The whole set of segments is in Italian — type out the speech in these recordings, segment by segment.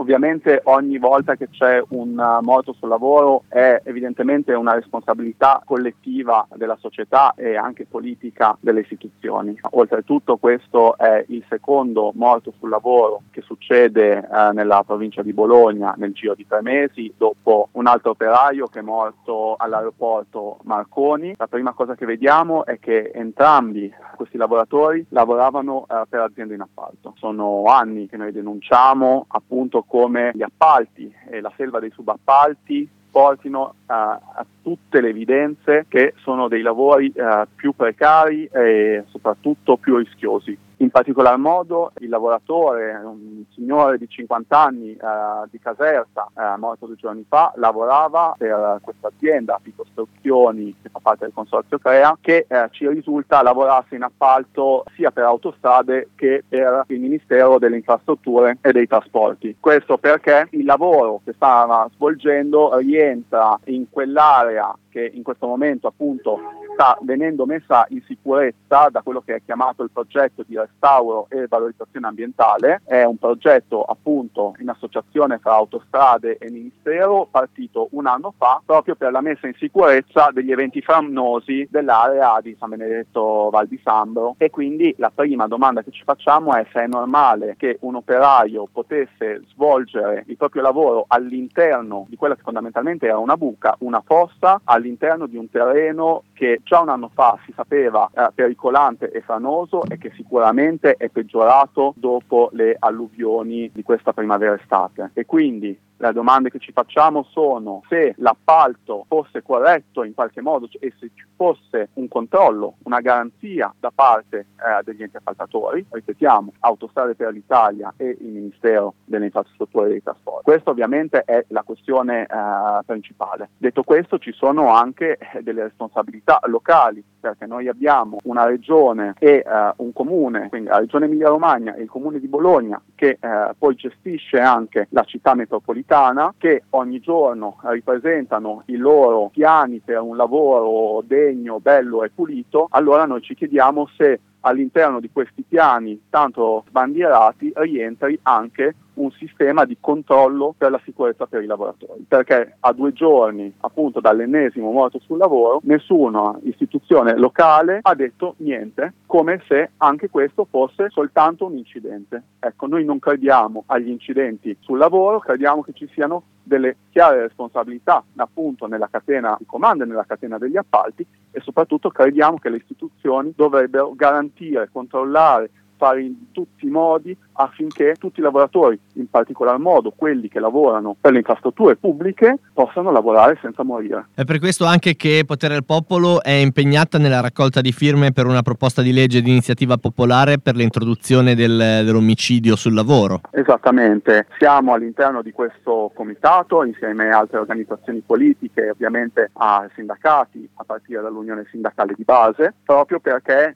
Ovviamente ogni volta che c'è un morto sul lavoro è evidentemente una responsabilità collettiva della società e anche politica delle istituzioni. Oltretutto questo è il secondo morto sul lavoro che succede nella provincia di Bologna nel giro di 3 mesi, dopo un altro operaio che è morto all'aeroporto Marconi. La prima cosa che vediamo è che entrambi questi lavoratori lavoravano per aziende in appalto. Sono anni che noi denunciamo appunto come gli appalti e la selva dei subappalti portino a tutte le evidenze che sono dei lavori più precari e soprattutto più rischiosi. In particolar modo il lavoratore, un signore di 50 anni di Caserta, morto 2 giorni fa, lavorava per questa azienda Costruzioni che fa parte del consorzio Crea, che ci risulta lavorasse in appalto sia per autostrade che per il Ministero delle Infrastrutture e dei Trasporti. Questo perché il lavoro che stava svolgendo rientra in quell'area che in questo momento appunto sta venendo messa in sicurezza da quello che è chiamato il progetto di restauro e valorizzazione ambientale. È un progetto appunto in associazione tra Autostrade e Ministero, partito un anno fa proprio per la messa in sicurezza degli eventi franosi dell'area di San Benedetto Val di Sambro. E quindi la prima domanda che ci facciamo è se è normale che un operaio potesse svolgere il proprio lavoro all'interno di quella che fondamentalmente era una buca, una fossa, all'interno di un terreno che già un anno fa si sapeva pericolante e franoso e che sicuramente è peggiorato dopo le alluvioni di questa primavera-estate. E quindi le domande che ci facciamo sono se l'appalto fosse corretto in qualche modo e se ci fosse un controllo, una garanzia da parte degli enti appaltatori, ripetiamo, Autostrade per l'Italia e il Ministero delle Infrastrutture e dei Trasporti. Questa ovviamente è la questione principale. Detto questo, ci sono anche delle responsabilità locali, perché noi abbiamo una regione e un comune, quindi la regione Emilia-Romagna e il comune di Bologna, che poi gestisce anche la città metropolitana, che ogni giorno ripresentano i loro piani per un lavoro degno, bello e pulito. Allora noi ci chiediamo se all'interno di questi piani tanto sbandierati rientri anche un sistema di controllo per la sicurezza per i lavoratori, perché a 2 giorni appunto dall'ennesimo morto sul lavoro nessuna istituzione locale ha detto niente, come se anche questo fosse soltanto un incidente. Ecco, noi non crediamo agli incidenti sul lavoro, crediamo che ci siano delle chiare responsabilità appunto nella catena di comando e nella catena degli appalti, e soprattutto crediamo che le istituzioni dovrebbero garantire, controllare, fare in tutti i modi affinché tutti i lavoratori, in particolar modo quelli che lavorano per le infrastrutture pubbliche, possano lavorare senza morire. È per questo anche che Potere al Popolo è impegnata nella raccolta di firme per una proposta di legge di iniziativa popolare per l'introduzione dell'omicidio sul lavoro. Esattamente, siamo all'interno di questo comitato insieme a altre organizzazioni politiche, ovviamente a sindacati, a partire dall'Unione Sindacale di Base, proprio perché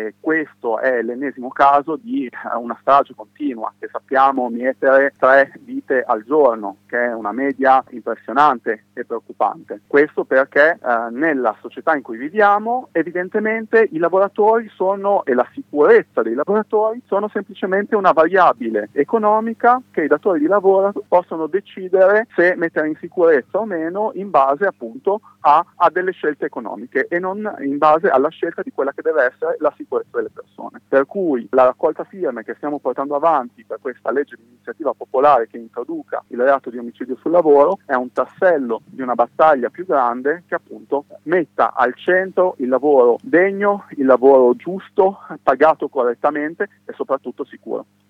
questo è l'ennesimo caso di una strage continua che sappiamo mietere 3 vite al giorno, che è una media impressionante e preoccupante. Questo perché nella società in cui viviamo evidentemente i lavoratori sono, e la sicurezza dei lavoratori sono semplicemente una variabile economica che i datori di lavoro possono decidere se mettere in sicurezza o meno in base appunto a delle scelte economiche e non in base alla scelta di quella che deve essere la sicurezza delle persone. Per cui la raccolta firme che stiamo portando avanti per questa legge di iniziativa popolare che introduca il reato di omicidio sul lavoro è un tassello di una battaglia più grande che appunto metta al centro il lavoro degno, il lavoro giusto, pagato correttamente e soprattutto sicuro.